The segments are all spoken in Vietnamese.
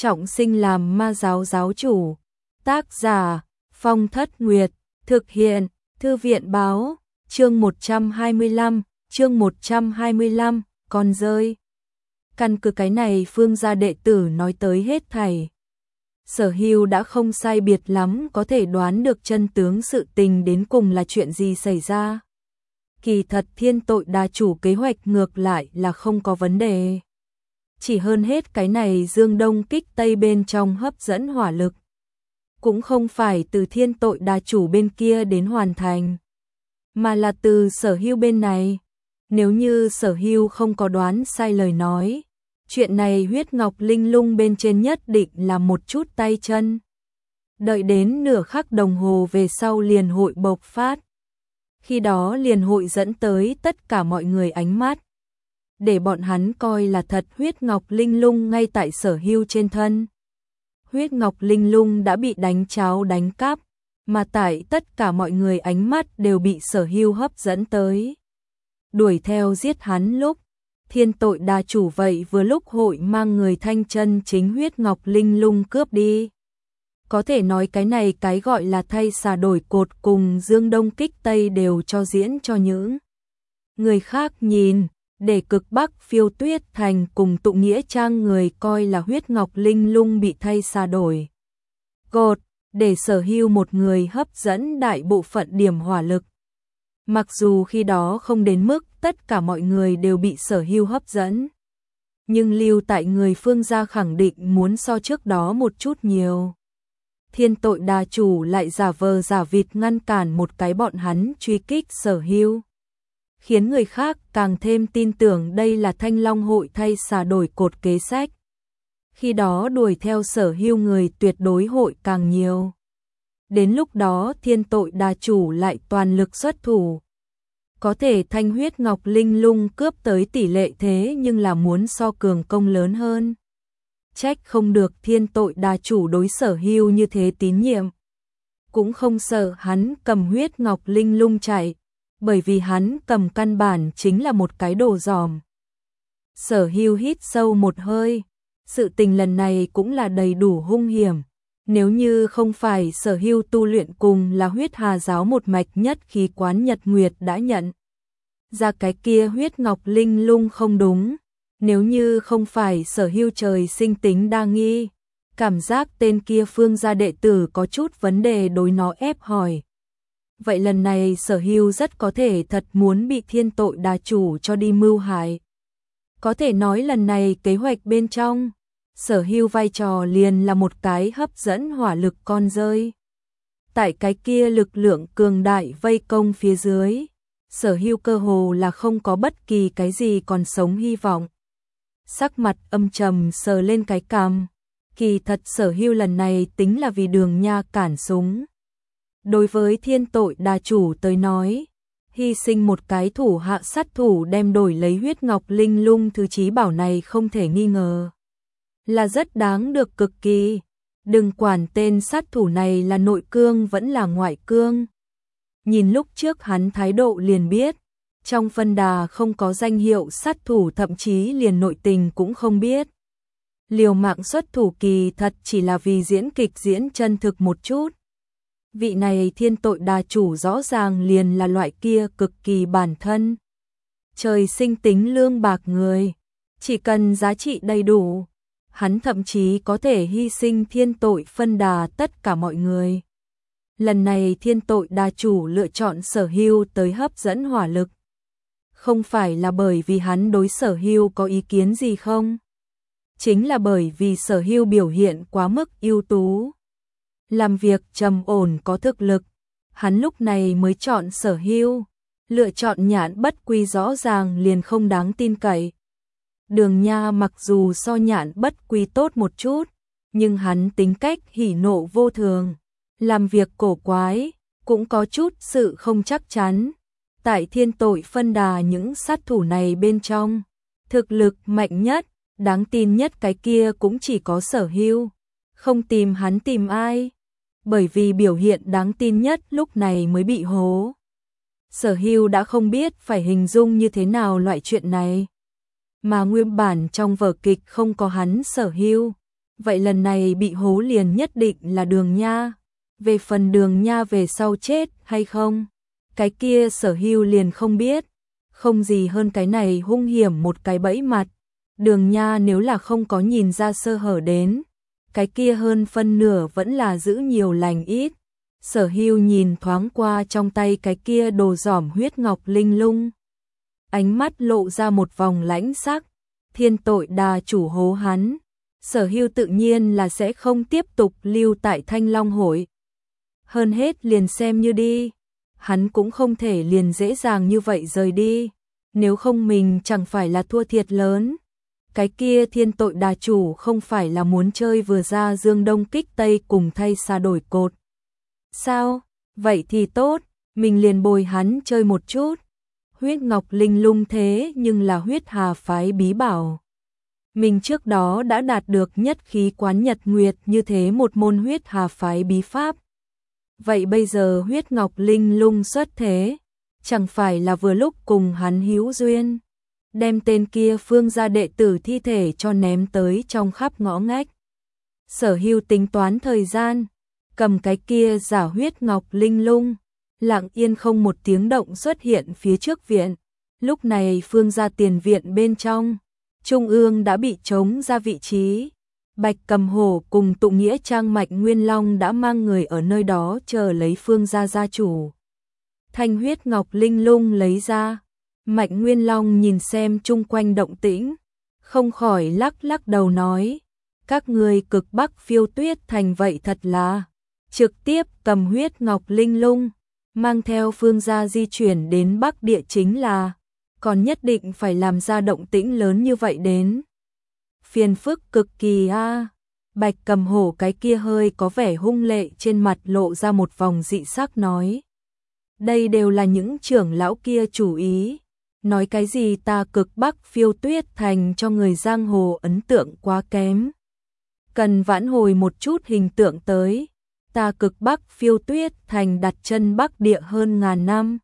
trọng sinh làm ma giáo giáo chủ. Tác giả Phong Thất Nguyệt, thực hiện Thư viện báo, chương 125, con rơi. Căn cứ cái này Phương gia đệ tử nói tới hết thảy. Sở Hưu đã không sai biệt lắm có thể đoán được chân tướng sự tình đến cùng là chuyện gì xảy ra. Kỳ thật Thiên Tội Đa Chủ kế hoạch ngược lại là không có vấn đề. Chỉ hơn hết cái này Dương Đông Kích Tây bên trong hấp dẫn hỏa lực. Cũng không phải từ Thiên Tội Đa Chủ bên kia đến hoàn thành, mà là từ Sở Hưu bên này. Nếu như Sở Hưu không có đoán sai lời nói, chuyện này huyết ngọc linh lung bên trên nhất định là một chút tay chân. Đợi đến nửa khắc đồng hồ về sau liền hội bộc phát. Khi đó liền hội dẫn tới tất cả mọi người ánh mắt, để bọn hắn coi là thật huyết ngọc linh lung ngay tại Sở Hưu trên thân. Huyết ngọc linh lung đã bị đánh cháo đánh cắp, mà tại tất cả mọi người ánh mắt đều bị Sở Hưu hấp dẫn tới. Đuổi theo giết hắn lúc, Thiên Tội Đa Chủ vậy vừa lúc hội mang người thanh chân chính huyết ngọc linh lung cướp đi. Có thể nói cái này cái gọi là thay xà đổi cột cùng Dương Đông Kích Tây đều cho diễn cho những người khác nhìn, để Cực Bắc Phiêu Tuyết Thành cùng Tụ Nghĩa Trang người coi là huyết ngọc linh lung bị thay xà đổi cột, để Sở Hưu một người hấp dẫn đại bộ phận điểm hỏa lực. Mặc dù khi đó không đến mức tất cả mọi người đều bị Sở Hưu hấp dẫn, nhưng lưu tại người Phương gia khẳng định muốn so trước đó một chút nhiều. Thiên Tội Đa Chủ lại giả vờ giả vịt ngăn cản một cái bọn hắn truy kích Sở Hưu, khiến người khác càng thêm tin tưởng đây là Thanh Long hội thay xà đổi cột kế sách. Khi đó đuổi theo Sở Hưu người tuyệt đối hội càng nhiều. Đến lúc đó Thiên Tội Đa Chủ lại toàn lực xuất thủ. Có thể thanh huyết ngọc linh lung cướp tới tỷ lệ thế nhưng là muốn so cường công lớn hơn. Trách không được Thiên Tội Đa Chủ đối Sở Hưu như thế tín nhiệm. Cũng không sợ hắn cầm huyết ngọc linh lung chạy, bởi vì hắn cầm căn bản chính là một cái đồ giòm. Sở Hưu hít sâu một hơi, sự tình lần này cũng là đầy đủ hung hiểm. Nếu như không phải Sở Hưu tu luyện cùng là huyết hà giáo một mạch nhất khí quán Nhật Nguyệt đã nhận ra cái kia huyết ngọc linh lung không đúng. Nếu như không phải Sở Hưu trời sinh tính đa nghi, cảm giác tên kia Phương gia đệ tử có chút vấn đề đối nó ép hỏi. Vậy lần này Sở Hưu rất có thể thật muốn bị Thiên Tội Đa Chủ cho đi mưu hại. Có thể nói lần này kế hoạch bên trong, Sở Hưu vai trò liền là một cái hấp dẫn hỏa lực con rơi. Tại cái kia lực lượng cường đại vây công phía dưới, Sở Hưu cơ hồ là không có bất kỳ cái gì còn sống hy vọng. Sắc mặt âm trầm sờ lên cái cằm, kỳ thật Sở Hưu lần này tính là vì Đường Nha cản súng. Đối với Thiên Tội Đa Chủ tới nói, hy sinh một cái thủ hạ sát thủ đem đổi lấy huyết ngọc linh lung thứ chí bảo này không thể nghi ngờ là rất đáng được cực kỳ. Đừng quản tên sát thủ này là nội cương vẫn là ngoại cương. Nhìn lúc trước hắn thái độ liền biết, trong phân đà không có danh hiệu sát thủ, thậm chí liền nội tình cũng không biết. Liều mạng xuất thủ kỳ thật chỉ là vì diễn kịch diễn chân thực một chút. Vị này Thiên Tội Đa Chủ rõ ràng liền là loại kia cực kỳ bản thân trời sinh tính lương bạc người, chỉ cần giá trị đầy đủ, hắn thậm chí có thể hy sinh Thiên Tội phân đà tất cả mọi người. Lần này Thiên Tội Đa Chủ lựa chọn Sở Hưu tới hấp dẫn hỏa lực, không phải là bởi vì hắn đối Sở Hưu có ý kiến gì không, chính là bởi vì Sở Hưu biểu hiện quá mức ưu tú, làm việc trầm ổn có thực lực, hắn lúc này mới chọn Sở Hưu. Lựa chọn Nhạn Bất Quy rõ ràng liền không đáng tin cậy. Đường Nha mặc dù so Nhạn Bất Quy tốt một chút, nhưng hắn tính cách hỉ nộ vô thường, làm việc cổ quái, cũng có chút sự không chắc chắn. Tại Thiên Tội phân đà những sát thủ này bên trong, thực lực mạnh nhất, đáng tin nhất cái kia cũng chỉ có Sở Hưu. Không tìm hắn tìm ai? Bởi vì biểu hiện đáng tin nhất lúc này mới bị hố. Sở Hưu đã không biết phải hình dung như thế nào loại chuyện này. Mà nguyên bản trong vở kịch không có hắn Sở Hưu, vậy lần này bị hố liền nhất định là Đường Nha. Về phần Đường Nha về sau chết hay không, cái kia Sở Hưu liền không biết, không gì hơn cái này hung hiểm một cái bẫy mặt. Đường Nha nếu là không có nhìn ra sơ hở đến, cái kia hơn phân nửa vẫn là giữ nhiều lành ít. Sở Hưu nhìn thoáng qua trong tay cái kia đồ giỏm huyết ngọc linh lung, ánh mắt lộ ra một vòng lãnh sắc. Thiên tội đà chủ hố hắn, Sở Hưu tự nhiên là sẽ không tiếp tục lưu tại Thanh Long hội. Hơn hết liền xem như đi, hắn cũng không thể liền dễ dàng như vậy rời đi, nếu không mình chẳng phải là thua thiệt lớn. Cái kia thiên tội đà chủ không phải là muốn chơi vừa ra dương đông kích tây cùng thay xa đổi cột. Sao? Vậy thì tốt, mình liền bồi hắn chơi một chút. Huyết ngọc linh lung thế nhưng là huyết hà phái bí bảo. Mình trước đó đã đạt được nhất khí quán nhật nguyệt như thế một môn huyết hà phái bí pháp. Vậy bây giờ huyết ngọc linh lung xuất thế, chẳng phải là vừa lúc cùng hắn hữu duyên. Đem tên kia Phương gia đệ tử thi thể cho ném tới trong khắp ngõ ngách. Sở Hưu tính toán thời gian, cầm cái kia giả huyết ngọc linh lung, lặng yên không một tiếng động xuất hiện phía trước viện. Lúc này Phương gia tiền viện bên trong, trung ương đã bị trống ra vị trí. Bạch Cầm Hổ cùng Tụ Nghĩa Trang Mạch Nguyên Long đã mang người ở nơi đó chờ lấy Phương gia gia chủ. Thanh huyết ngọc linh lung lấy ra, Mạch Nguyên Long nhìn xem chung quanh động tĩnh, không khỏi lắc lắc đầu nói, các người cực Bắc Phiêu Tuyết Thành vậy thật là, trực tiếp cầm huyết ngọc linh lung, mang theo Phương gia di chuyển đến Bắc Địa chính là, còn nhất định phải làm ra động tĩnh lớn như vậy đến. Phiền phức cực kỳ a. Bạch Cầm Hổ cái kia hơi có vẻ hung lệ trên mặt lộ ra một vòng dị sắc nói. Đây đều là những trưởng lão kia chủ ý. Nói cái gì ta cực Bắc Phiêu Tuyết Thành cho người giang hồ ấn tượng quá kém. Cần vãn hồi một chút hình tượng tới. Ta cực Bắc Phiêu Tuyết Thành đặt chân Bắc Địa hơn ngàn năm.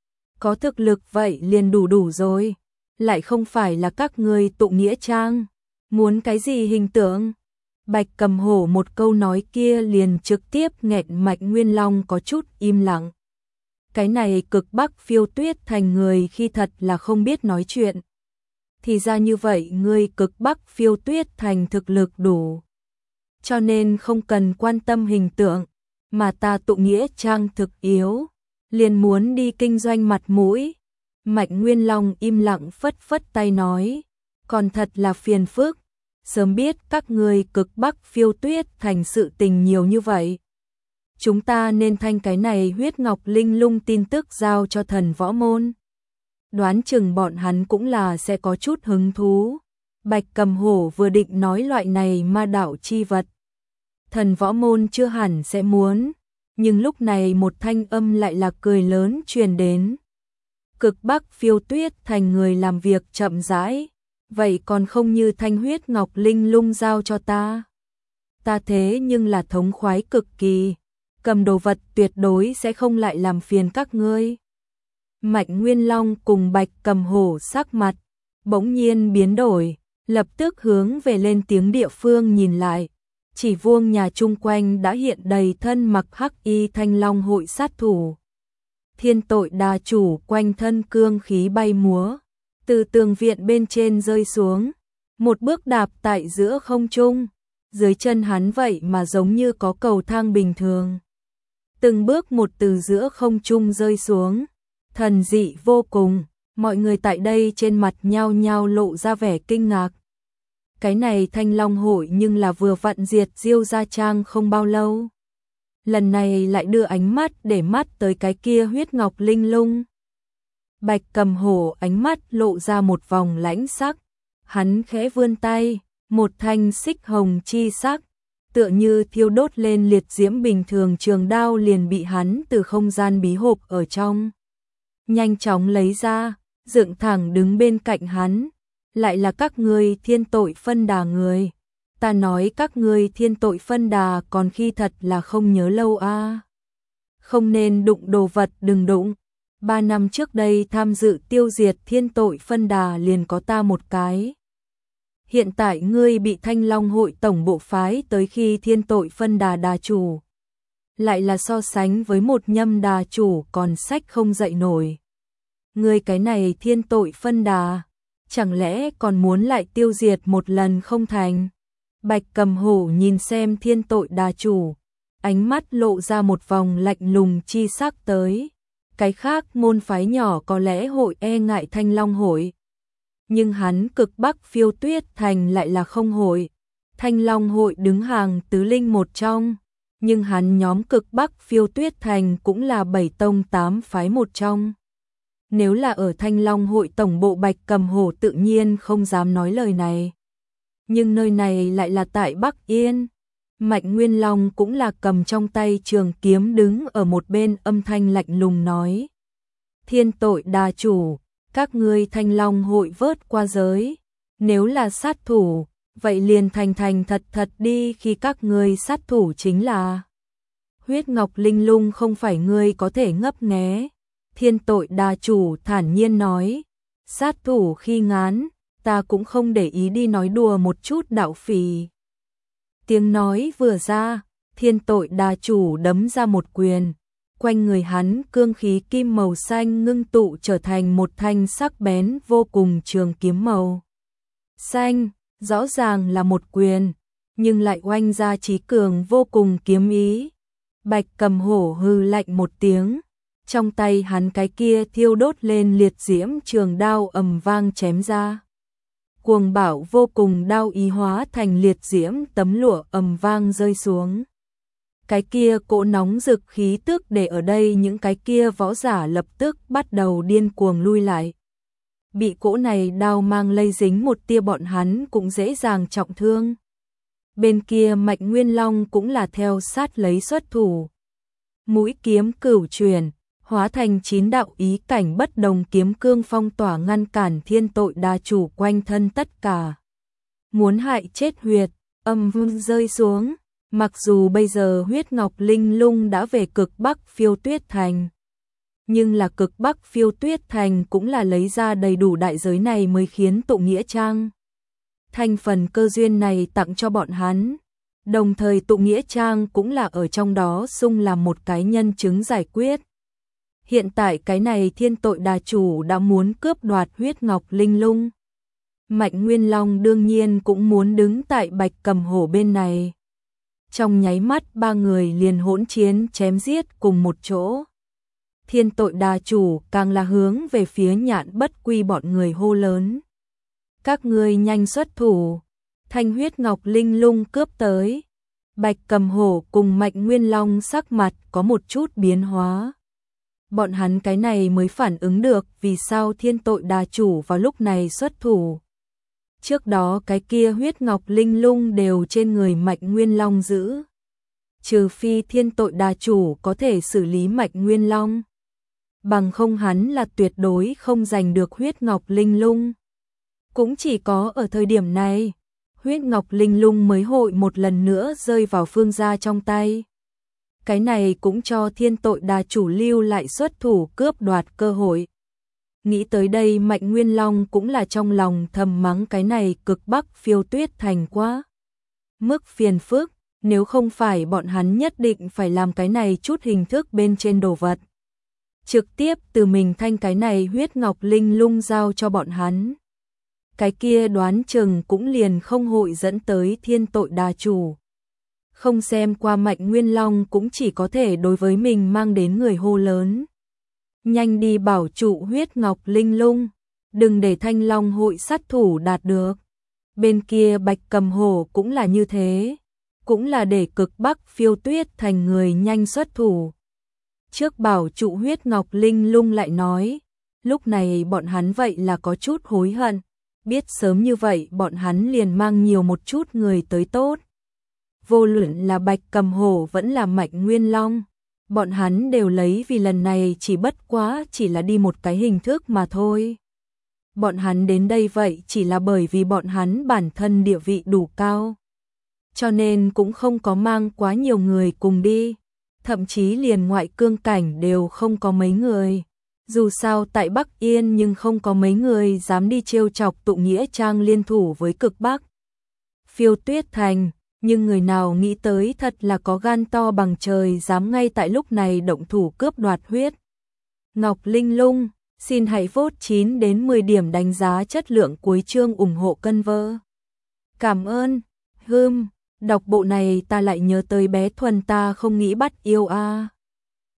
Có thực lực vậy liền đủ rồi. Lại không phải là các người Tụ Nghĩa Trang. Muốn cái gì hình tượng? Bạch Cầm Hổ một câu nói kia liền trực tiếp nghẹn Mạch Nguyên Long có chút im lặng. Cái này cực Bắc Phiêu Tuyết Thành người khi thật là không biết nói chuyện. Thì ra như vậy ngươi cực Bắc Phiêu Tuyết Thành thực lực đủ. Cho nên không cần quan tâm hình tượng, mà ta Tụ Nghĩa Trang thực yếu, liền muốn đi kinh doanh mặt mũi. Mạch Nguyên Long im lặng phất phất tay nói, còn thật là phiền phức. Sớm biết các người cực Bắc Phiêu Tuyết Thành sự tình nhiều như vậy. Chúng ta nên thanh cái này huyết ngọc linh lung tin tức giao cho thần võ môn. Đoán chừng bọn hắn cũng là sẽ có chút hứng thú. Bạch Cầm Hổ vừa định nói loại này ma đạo chi vật. Thần võ môn chưa hẳn sẽ muốn, nhưng lúc này một thanh âm lại là cười lớn truyền đến. Cực Bắc Phiêu Tuyết Thành người làm việc chậm rãi. Vậy còn không như thanh huyết ngọc linh lung giao cho ta. Ta thế nhưng là thống khoái cực kỳ, cầm đồ vật tuyệt đối sẽ không lại làm phiền các ngươi. Mạch Nguyên Long cùng Bạch Cầm Hổ sắc mặt bỗng nhiên biến đổi, lập tức hướng về lên tiếng địa phương nhìn lại. Chỉ vuông nhà chung quanh đã hiện đầy thân mặc hắc y Thanh Long hội sát thủ. Thiên tội đà chủ quanh thân cương khí bay múa, từ tường viện bên trên rơi xuống, một bước đạp tại giữa không trung, dưới chân hắn vậy mà giống như có cầu thang bình thường. Từng bước một từ giữa không trung rơi xuống, thần dị vô cùng, mọi người tại đây trên mặt nhao nhao lộ ra vẻ kinh ngạc. Cái này Thanh Long hội nhưng là vừa vặn diệt Diêu Gia Trang không bao lâu. Lần này lại đưa ánh mắt để mắt tới cái kia huyết ngọc linh lung. Bạch Cầm Hổ ánh mắt lộ ra một vòng lãnh sắc, hắn khẽ vươn tay, một thanh xích hồng chi sắc, tựa như thiêu đốt lên liệt diễm bình thường trường đao liền bị hắn từ không gian bí hộp ở trong. Nhanh chóng lấy ra, dựng thẳng đứng bên cạnh hắn, lại là các ngươi thiên tội phân đà người. Ta nói các ngươi thiên tội phân đà còn khi thật là không nhớ lâu a. Không nên đụng đồ vật đừng đụng. 3 năm trước đây tham dự tiêu diệt thiên tội phân đà liền có ta một cái. hiện tại ngươi bị Thanh Long hội tổng bộ phái tới khi thiên tội phân đà đà chủ. Lại là so sánh với một nhâm đà chủ còn sách không dậy nổi. Ngươi cái này thiên tội phân đà, chẳng lẽ còn muốn lại tiêu diệt một lần không thành? Bạch Cầm Hổ nhìn xem thiên tội đà chủ, ánh mắt lộ ra một vòng lạnh lùng chi sắc tới. Cái khác môn phái nhỏ có lẽ hội e ngại Thanh Long hội, nhưng hắn Cực Bắc Phiêu Tuyết Thành lại là không hội. Thanh Long hội đứng hàng tứ linh một trong, nhưng hắn nhóm Cực Bắc Phiêu Tuyết Thành cũng là 7 tông 8 phái một trong. Nếu là ở Thanh Long hội tổng bộ, Bạch Cầm Hổ tự nhiên không dám nói lời này. Nhưng nơi này lại là tại Bắc Yên. Mạnh Nguyên Long cũng là cầm trong tay trường kiếm đứng ở một bên, âm thanh lạnh lùng nói: Thiên tội đà chủ, các ngươi Thanh Long hội vớt qua giới, nếu là sát thủ, vậy liền thành thật thật đi, khi các ngươi sát thủ chính là huyết ngọc linh lung, không phải ngươi có thể ngấp nghé. Thiên tội đà chủ thản nhiên nói: sát thủ khi ngán, ta cũng không để ý đi nói đùa một chút đạo phỉ. Tiếng nói vừa ra, thiên tội đà chủ đấm ra một quyền, quanh người hắn cương khí kim màu xanh ngưng tụ trở thành một thanh sắc bén vô cùng trường kiếm màu xanh, rõ ràng là một quyền, nhưng lại oanh ra chí cường vô cùng kiếm ý. Bạch Cầm Hổ hừ lạnh một tiếng, trong tay hắn cái kia thiêu đốt lên liệt diễm trường đao ầm vang chém ra. Cuồng bạo vô cùng đao ý hóa thành liệt diễm tấm lụa ầm vang rơi xuống. Cái kia cỗ nóng rực khí tức để ở đây những cái kia võ giả lập tức bắt đầu điên cuồng lui lại. Bị cỗ này đao mang lây dính một tia, bọn hắn cũng dễ dàng trọng thương. Bên kia Mạnh Nguyên Long cũng là theo sát lấy xuất thủ. Mũi kiếm cửu chuyển, hóa thành 9 đạo ý cảnh bất đồng kiếm cương phong tỏa ngăn cản thiên tội đà chủ quanh thân tất cả. Muốn hại chết huyệt, âm vung rơi xuống. Mặc dù bây giờ huyết ngọc linh lung đã về Cực Bắc Phiêu Tuyết Thành, nhưng là Cực Bắc Phiêu Tuyết Thành cũng là lấy ra đầy đủ đại giới này mới khiến tụ nghĩa trang thành phần cơ duyên này tặng cho bọn hắn. Đồng thời tụ nghĩa trang cũng là ở trong đó xung làm một cái nhân chứng giải quyết. Hiện tại cái này thiên tội đà chủ đã muốn cướp đoạt huyết ngọc linh lung. Mạnh Nguyên Long đương nhiên cũng muốn đứng tại Bạch Cầm Hổ bên này. Trong nháy mắt ba người liền hỗn chiến chém giết cùng một chỗ. Thiên tội đà chủ càng là hướng về phía Nhạn Bất Quy bọn người hô lớn: các ngươi nhanh xuất thủ, thanh huyết ngọc linh lung cướp tới. Bạch Cầm Hổ cùng Mạnh Nguyên Long sắc mặt có một chút biến hóa. Bọn hắn cái này mới phản ứng được vì sao thiên tội đà chủ vào lúc này xuất thủ. Trước đó cái kia huyết ngọc linh lung đều trên người Mạnh Nguyên Long giữ. Trừ phi thiên tội đà chủ có thể xử lý Mạnh Nguyên Long, bằng không hắn là tuyệt đối không giành được huyết ngọc linh lung. Cũng chỉ có ở thời điểm này, huyết ngọc linh lung mới hội một lần nữa rơi vào Phương gia trong tay. Cái này cũng cho thiên tội đà chủ lưu lại xuất thủ cướp đoạt cơ hội. Nghĩ tới đây Mạnh Nguyên Long cũng là trong lòng thầm mắng cái này Cực Bắc Phiêu Tuyết Thành quá mức phiền phức, nếu không phải bọn hắn nhất định phải làm cái này chút hình thức bên trên đồ vật. Trực tiếp từ mình thanh cái này huyết ngọc linh lung giao cho bọn hắn. Cái kia đoán chừng cũng liền không hội dẫn tới thiên tội đà chủ. Không xem qua Mạnh Nguyên Long cũng chỉ có thể đối với mình mang đến người hô lớn: nhanh đi bảo trụ huyết ngọc linh lung, đừng để Thanh Long hội sát thủ đạt được. Bên kia Bạch Cầm Hổ cũng là như thế, cũng là để Cực Bắc Phiêu Tuyết Thành người nhanh xuất thủ. Trước bảo trụ huyết ngọc linh lung lại nói, lúc này bọn hắn vậy là có chút hối hận, biết sớm như vậy bọn hắn liền mang nhiều một chút người tới tốt. Vô luận là Bạch Cầm Hổ vẫn là Mạnh Nguyên Long, bọn hắn đều lấy vì lần này chỉ bất quá chỉ là đi một cái hình thức mà thôi. Bọn hắn đến đây vậy chỉ là bởi vì bọn hắn bản thân địa vị đủ cao, cho nên cũng không có mang quá nhiều người cùng đi, thậm chí liền ngoại cương cảnh đều không có mấy người. Dù sao tại Bắc Yên nhưng không có mấy người dám đi trêu chọc tụ nghĩa trang liên thủ với cực Bắc. Phiêu Tuyết Thành, nhưng người nào nghĩ tới thật là có gan to bằng trời dám ngay tại lúc này động thủ cướp đoạt huyết Ngọc Linh Lung. Xin hãy vote 9 đến 10 điểm đánh giá chất lượng cuối chương ủng hộ cân vơ. Cảm ơn. Đọc bộ này ta lại nhớ tới bé Thuần ta không nghĩ bắt yêu a.